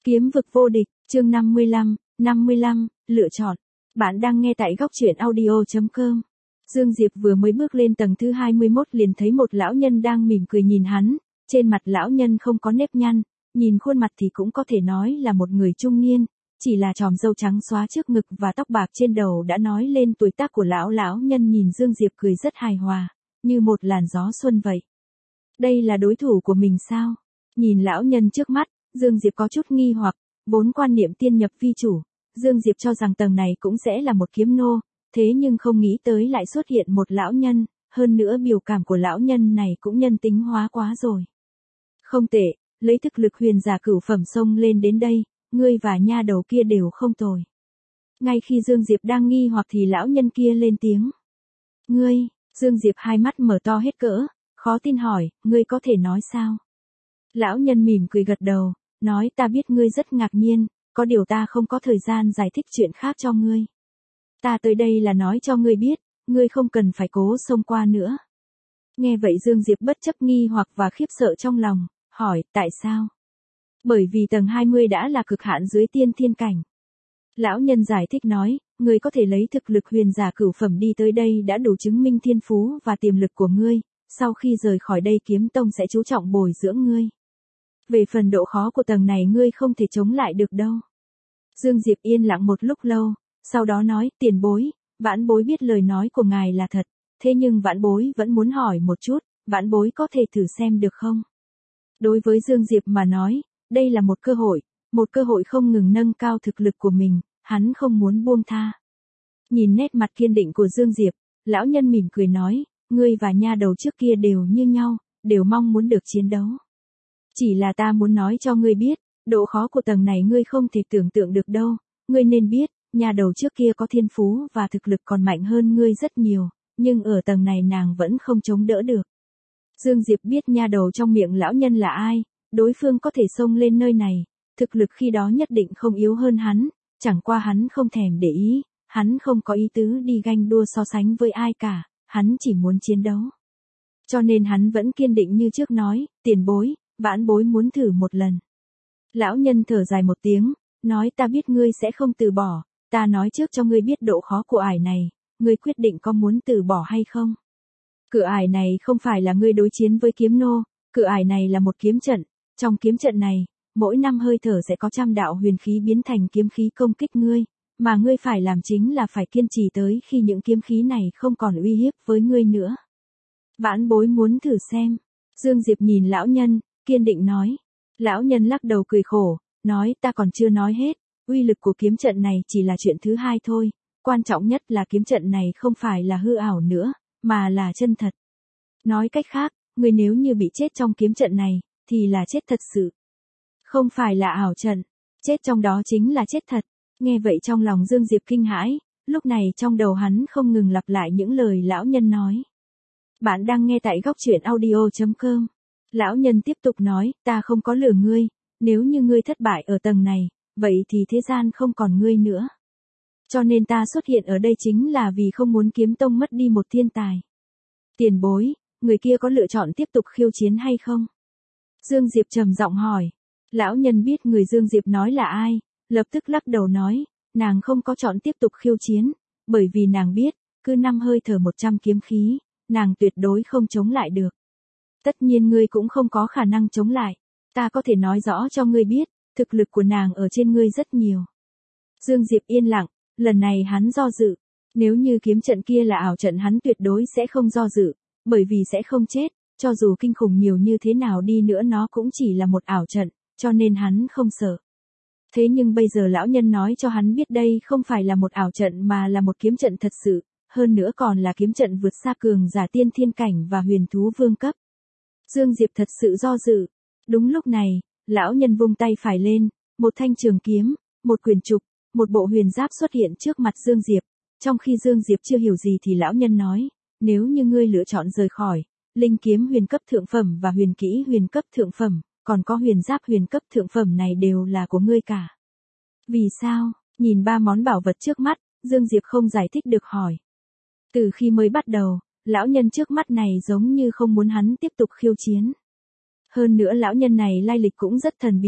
Kiếm vực vô địch, chương 55, lựa chọn. Bạn đang nghe tại góc truyện audio.com. Dương Diệp vừa mới bước lên tầng thứ 21 liền thấy một lão nhân đang mỉm cười nhìn hắn, trên mặt lão nhân không có nếp nhăn, nhìn khuôn mặt thì cũng có thể nói là một người trung niên, chỉ là chòm râu trắng xóa trước ngực và tóc bạc trên đầu đã nói lên tuổi tác của lão nhân nhìn Dương Diệp cười rất hài hòa, như một làn gió xuân vậy. Đây là đối thủ của mình sao? Nhìn lão nhân trước mắt, Dương Diệp có chút nghi hoặc, vốn quan niệm tiên nhập vi chủ, Dương Diệp cho rằng tầng này cũng sẽ là một kiếm nô, thế nhưng không nghĩ tới lại xuất hiện một lão nhân, hơn nữa biểu cảm của lão nhân này cũng nhân tính hóa quá rồi. Không tệ, lấy thực lực huyền giả cửu phẩm xông lên đến đây, ngươi và nha đầu kia đều không tồi. Ngay khi Dương Diệp đang nghi hoặc thì lão nhân kia lên tiếng. Ngươi, Dương Diệp hai mắt mở to hết cỡ, khó tin hỏi, ngươi có thể nói sao? Lão nhân mỉm cười gật đầu, nói ta biết ngươi rất ngạc nhiên, có điều ta không có thời gian giải thích chuyện khác cho ngươi. Ta tới đây là nói cho ngươi biết, ngươi không cần phải cố xông qua nữa. Nghe vậy Dương Diệp bất chấp nghi hoặc và khiếp sợ trong lòng, hỏi, tại sao? Bởi vì tầng 20 đã là cực hạn dưới tiên thiên cảnh. Lão nhân giải thích nói, ngươi có thể lấy thực lực huyền giả cửu phẩm đi tới đây đã đủ chứng minh thiên phú và tiềm lực của ngươi, sau khi rời khỏi đây kiếm tông sẽ chú trọng bồi dưỡng ngươi. Về phần độ khó của tầng này ngươi không thể chống lại được đâu. Dương Diệp yên lặng một lúc lâu, sau đó nói, tiền bối, vãn bối biết lời nói của ngài là thật, thế nhưng vãn bối vẫn muốn hỏi một chút, vãn bối có thể thử xem được không? Đối với Dương Diệp mà nói, đây là một cơ hội không ngừng nâng cao thực lực của mình, hắn không muốn buông tha. Nhìn nét mặt kiên định của Dương Diệp, lão nhân mỉm cười nói, ngươi và nha đầu trước kia đều như nhau, đều mong muốn được chiến đấu. Chỉ là ta muốn nói cho ngươi biết, độ khó của tầng này ngươi không thể tưởng tượng được đâu, ngươi nên biết, nha đầu trước kia có thiên phú và thực lực còn mạnh hơn ngươi rất nhiều, nhưng ở tầng này nàng vẫn không chống đỡ được. Dương Diệp biết nha đầu trong miệng lão nhân là ai, đối phương có thể xông lên nơi này, thực lực khi đó nhất định không yếu hơn hắn, chẳng qua hắn không thèm để ý, hắn không có ý tứ đi ganh đua so sánh với ai cả, hắn chỉ muốn chiến đấu. Cho nên hắn vẫn kiên định như trước nói, tiền bối, vãn bối muốn thử một lần. Lão nhân thở dài một tiếng, nói ta biết ngươi sẽ không từ bỏ, ta nói trước cho ngươi biết độ khó của ải này, ngươi quyết định có muốn từ bỏ hay không. Cửa ải này không phải là ngươi đối chiến với kiếm nô, cửa ải này là một kiếm trận, trong kiếm trận này, mỗi năm hơi thở sẽ có trăm đạo huyền khí biến thành kiếm khí công kích ngươi, mà ngươi phải làm chính là phải kiên trì tới khi những kiếm khí này không còn uy hiếp với ngươi nữa. Vãn bối muốn thử xem. Dương Diệp nhìn lão nhân, kiên định nói. Lão nhân lắc đầu cười khổ, nói ta còn chưa nói hết, uy lực của kiếm trận này chỉ là chuyện thứ hai thôi, quan trọng nhất là kiếm trận này không phải là hư ảo nữa, mà là chân thật. Nói cách khác, người nếu như bị chết trong kiếm trận này, thì là chết thật sự. Không phải là ảo trận, chết trong đó chính là chết thật. Nghe vậy trong lòng Dương Diệp kinh hãi, lúc này trong đầu hắn không ngừng lặp lại những lời lão nhân nói. Bạn đang nghe tại góc truyện audio.com. Lão nhân tiếp tục nói, ta không có lừa ngươi, nếu như ngươi thất bại ở tầng này, vậy thì thế gian không còn ngươi nữa. Cho nên ta xuất hiện ở đây chính là vì không muốn kiếm tông mất đi một thiên tài. Tiền bối, người kia có lựa chọn tiếp tục khiêu chiến hay không? Dương Diệp trầm giọng hỏi. Lão nhân biết người Dương Diệp nói là ai, lập tức lắc đầu nói, nàng không có chọn tiếp tục khiêu chiến, bởi vì nàng biết, cứ năm hơi thở 100 kiếm khí, nàng tuyệt đối không chống lại được. Tất nhiên ngươi cũng không có khả năng chống lại, ta có thể nói rõ cho ngươi biết, thực lực của nàng ở trên ngươi rất nhiều. Dương Diệp yên lặng, lần này hắn do dự, nếu như kiếm trận kia là ảo trận hắn tuyệt đối sẽ không do dự, bởi vì sẽ không chết, cho dù kinh khủng nhiều như thế nào đi nữa nó cũng chỉ là một ảo trận, cho nên hắn không sợ. Thế nhưng bây giờ lão nhân nói cho hắn biết đây không phải là một ảo trận mà là một kiếm trận thật sự, hơn nữa còn là kiếm trận vượt xa cường giả tiên thiên cảnh và huyền thú vương cấp. Dương Diệp thật sự do dự. Đúng lúc này, lão nhân vung tay phải lên, một thanh trường kiếm, một quyển trục, một bộ huyền giáp xuất hiện trước mặt Dương Diệp. Trong khi Dương Diệp chưa hiểu gì thì lão nhân nói, nếu như ngươi lựa chọn rời khỏi, linh kiếm huyền cấp thượng phẩm và huyền kỹ huyền cấp thượng phẩm, còn có huyền giáp huyền cấp thượng phẩm này đều là của ngươi cả. Vì sao? Nhìn ba món bảo vật trước mắt, Dương Diệp không giải thích được hỏi. Từ khi mới bắt đầu, lão nhân trước mắt này giống như không muốn hắn tiếp tục khiêu chiến. Hơn nữa lão nhân này lai lịch cũng rất thần bí,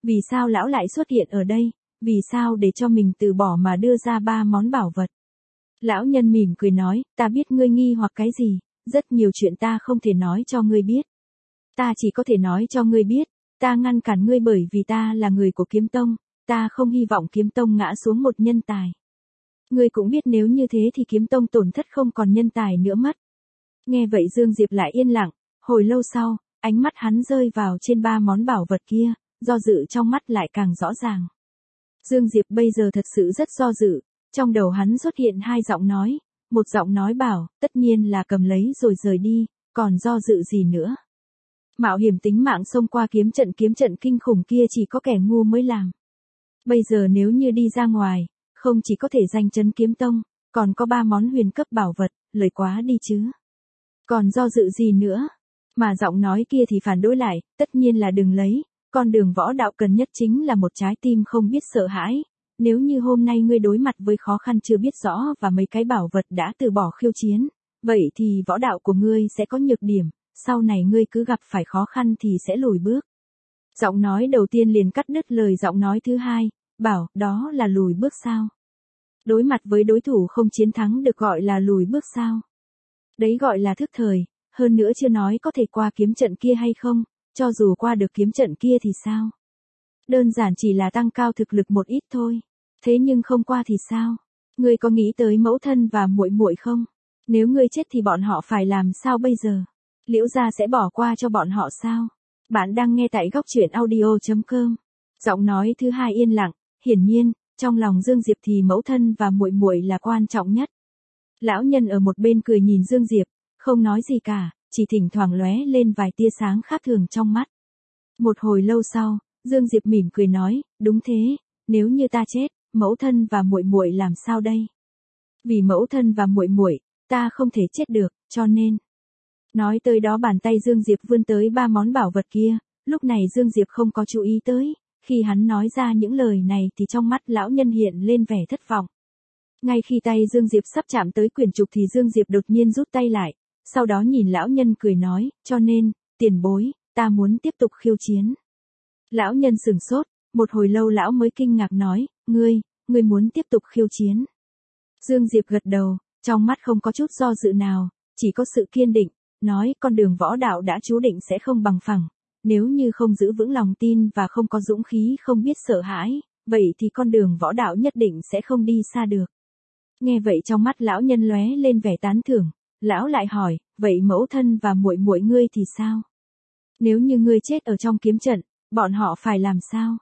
Vì sao lão lại xuất hiện ở đây? Vì sao để cho mình từ bỏ mà đưa ra 3 món bảo vật? Lão nhân mỉm cười nói, ta biết ngươi nghi hoặc cái gì, rất nhiều chuyện ta không thể nói cho ngươi biết. Ta chỉ có thể nói cho ngươi biết, ta ngăn cản ngươi bởi vì ta là người của kiếm tông, ta không hy vọng kiếm tông ngã xuống một nhân tài. Ngươi cũng biết nếu như thế thì kiếm tông tổn thất không còn nhân tài nữa mất. Nghe vậy Dương Diệp lại yên lặng, hồi lâu sau, ánh mắt hắn rơi vào trên 3 món bảo vật kia, do dự trong mắt lại càng rõ ràng. Dương Diệp bây giờ thật sự rất do dự, trong đầu hắn xuất hiện 2 giọng nói, một giọng nói bảo, tất nhiên là cầm lấy rồi rời đi, còn do dự gì nữa. Mạo hiểm tính mạng xông qua kiếm trận kinh khủng kia chỉ có kẻ ngu mới làm. Bây giờ nếu như đi ra ngoài, không chỉ có thể danh chấn kiếm tông, còn có 3 món huyền cấp bảo vật, lời quá đi chứ. Còn do dự gì nữa? Mà giọng nói kia thì phản đối lại, tất nhiên là đừng lấy, con đường võ đạo cần nhất chính là một trái tim không biết sợ hãi. Nếu như hôm nay ngươi đối mặt với khó khăn chưa biết rõ và mấy cái bảo vật đã từ bỏ khiêu chiến, vậy thì võ đạo của ngươi sẽ có nhược điểm, sau này ngươi cứ gặp phải khó khăn thì sẽ lùi bước. Giọng nói đầu tiên liền cắt đứt lời giọng nói thứ hai, bảo, đó là lùi bước sao? Đối mặt với đối thủ không chiến thắng được gọi là lùi bước sao? Đấy gọi là thức thời, hơn nữa chưa nói có thể qua kiếm trận kia hay không, cho dù qua được kiếm trận kia thì sao? Đơn giản chỉ là tăng cao thực lực một ít thôi. Thế nhưng không qua thì sao? Ngươi có nghĩ tới mẫu thân và muội muội không? Nếu ngươi chết thì bọn họ phải làm sao bây giờ? Liễu gia sẽ bỏ qua cho bọn họ sao? Bạn đang nghe tại góc truyện audio.com. Giọng nói thứ hai yên lặng, hiển nhiên, trong lòng Dương Diệp thì mẫu thân và muội muội là quan trọng nhất. Lão nhân ở một bên cười nhìn Dương Diệp, không nói gì cả, chỉ thỉnh thoảng lóe lên vài tia sáng khác thường trong mắt. Một hồi lâu sau, Dương Diệp mỉm cười nói, đúng thế, nếu như ta chết, mẫu thân và muội muội làm sao đây? Vì mẫu thân và muội muội, ta không thể chết được, cho nên. Nói tới đó bàn tay Dương Diệp vươn tới 3 món bảo vật kia, lúc này Dương Diệp không có chú ý tới, khi hắn nói ra những lời này thì trong mắt lão nhân hiện lên vẻ thất vọng. Ngay khi tay Dương Diệp sắp chạm tới quyển trục thì Dương Diệp đột nhiên rút tay lại, sau đó nhìn lão nhân cười nói, cho nên, tiền bối, ta muốn tiếp tục khiêu chiến. Lão nhân sửng sốt, một hồi lâu lão mới kinh ngạc nói, ngươi muốn tiếp tục khiêu chiến. Dương Diệp gật đầu, trong mắt không có chút do dự nào, chỉ có sự kiên định, nói con đường võ đạo đã chú định sẽ không bằng phẳng, nếu như không giữ vững lòng tin và không có dũng khí không biết sợ hãi, vậy thì con đường võ đạo nhất định sẽ không đi xa được. Nghe vậy trong mắt lão nhân lóe lên vẻ tán thưởng, lão lại hỏi, vậy mẫu thân và muội muội ngươi thì sao? Nếu như ngươi chết ở trong kiếm trận, bọn họ phải làm sao?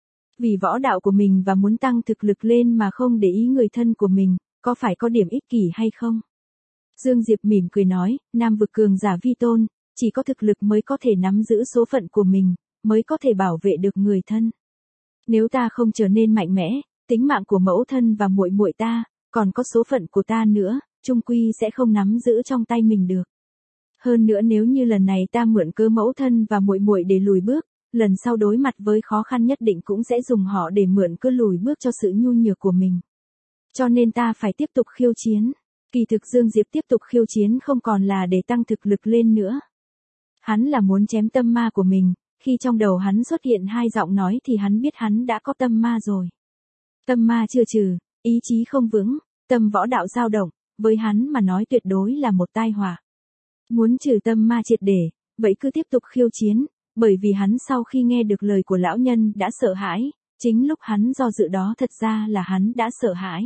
Vì võ đạo của mình và muốn tăng thực lực lên mà không để ý người thân của mình, có phải có điểm ích kỷ hay không? Dương Diệp mỉm cười nói, nam vực cường giả vi tôn, chỉ có thực lực mới có thể nắm giữ số phận của mình, mới có thể bảo vệ được người thân. Nếu ta không trở nên mạnh mẽ, tính mạng của mẫu thân và muội muội ta, còn có số phận của ta nữa, chung quy sẽ không nắm giữ trong tay mình được. Hơn nữa nếu như lần này ta mượn cơ mẫu thân và muội muội để lùi bước, lần sau đối mặt với khó khăn nhất định cũng sẽ dùng họ để mượn cơ lùi bước cho sự nhu nhược của mình. Cho nên ta phải tiếp tục khiêu chiến. Kỳ thực Dương Diệp tiếp tục khiêu chiến không còn là để tăng thực lực lên nữa. Hắn là muốn chém tâm ma của mình, khi trong đầu hắn xuất hiện 2 giọng nói thì hắn biết hắn đã có tâm ma rồi. Tâm ma chưa trừ, ý chí không vững, tâm võ đạo dao động, với hắn mà nói tuyệt đối là một tai họa. Muốn trừ tâm ma triệt để, vậy cứ tiếp tục khiêu chiến, bởi vì hắn sau khi nghe được lời của lão nhân đã sợ hãi, chính lúc hắn do dự đó thật ra là hắn đã sợ hãi.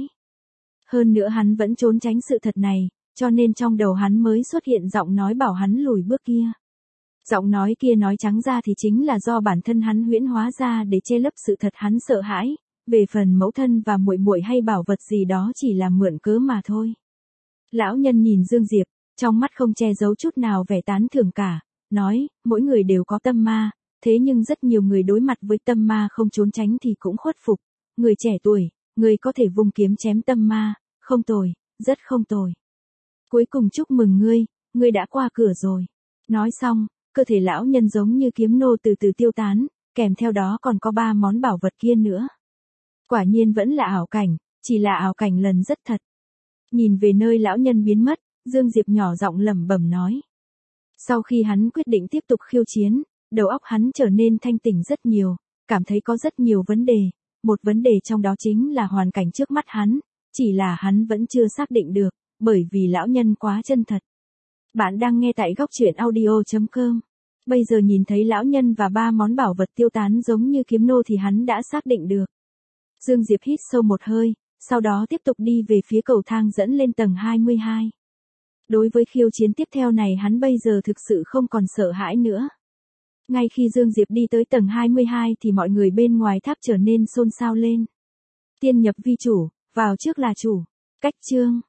Hơn nữa hắn vẫn trốn tránh sự thật này, cho nên trong đầu hắn mới xuất hiện giọng nói bảo hắn lùi bước kia. Giọng nói kia nói trắng ra thì chính là do bản thân hắn huyễn hóa ra để che lấp sự thật hắn sợ hãi, về phần mẫu thân và muội muội hay bảo vật gì đó chỉ là mượn cớ mà thôi. Lão nhân nhìn Dương Diệp, trong mắt không che giấu chút nào vẻ tán thưởng cả, nói, mỗi người đều có tâm ma, thế nhưng rất nhiều người đối mặt với tâm ma không trốn tránh thì cũng khuất phục. Người trẻ tuổi, người có thể vung kiếm chém tâm ma, không tồi, rất không tồi. Cuối cùng chúc mừng ngươi đã qua cửa rồi. Nói xong, cơ thể lão nhân giống như kiếm nô từ từ tiêu tán, kèm theo đó còn có 3 món bảo vật kia nữa. Quả nhiên vẫn là ảo cảnh, chỉ là ảo cảnh lần rất thật. Nhìn về nơi lão nhân biến mất, Dương Diệp nhỏ giọng lẩm bẩm nói. Sau khi hắn quyết định tiếp tục khiêu chiến, đầu óc hắn trở nên thanh tỉnh rất nhiều, cảm thấy có rất nhiều vấn đề, một vấn đề trong đó chính là hoàn cảnh trước mắt hắn, chỉ là hắn vẫn chưa xác định được, bởi vì lão nhân quá chân thật. Bạn đang nghe tại góc truyện audio.com. Bây giờ nhìn thấy lão nhân và 3 món bảo vật tiêu tán giống như kiếm nô thì hắn đã xác định được. Dương Diệp hít sâu một hơi, sau đó tiếp tục đi về phía cầu thang dẫn lên tầng 22. Đối với khiêu chiến tiếp theo này hắn bây giờ thực sự không còn sợ hãi nữa. Ngay khi Dương Diệp đi tới tầng 22 thì mọi người bên ngoài tháp trở nên xôn xao lên. Tiên nhập vi chủ, vào trước là chủ. Cách chương.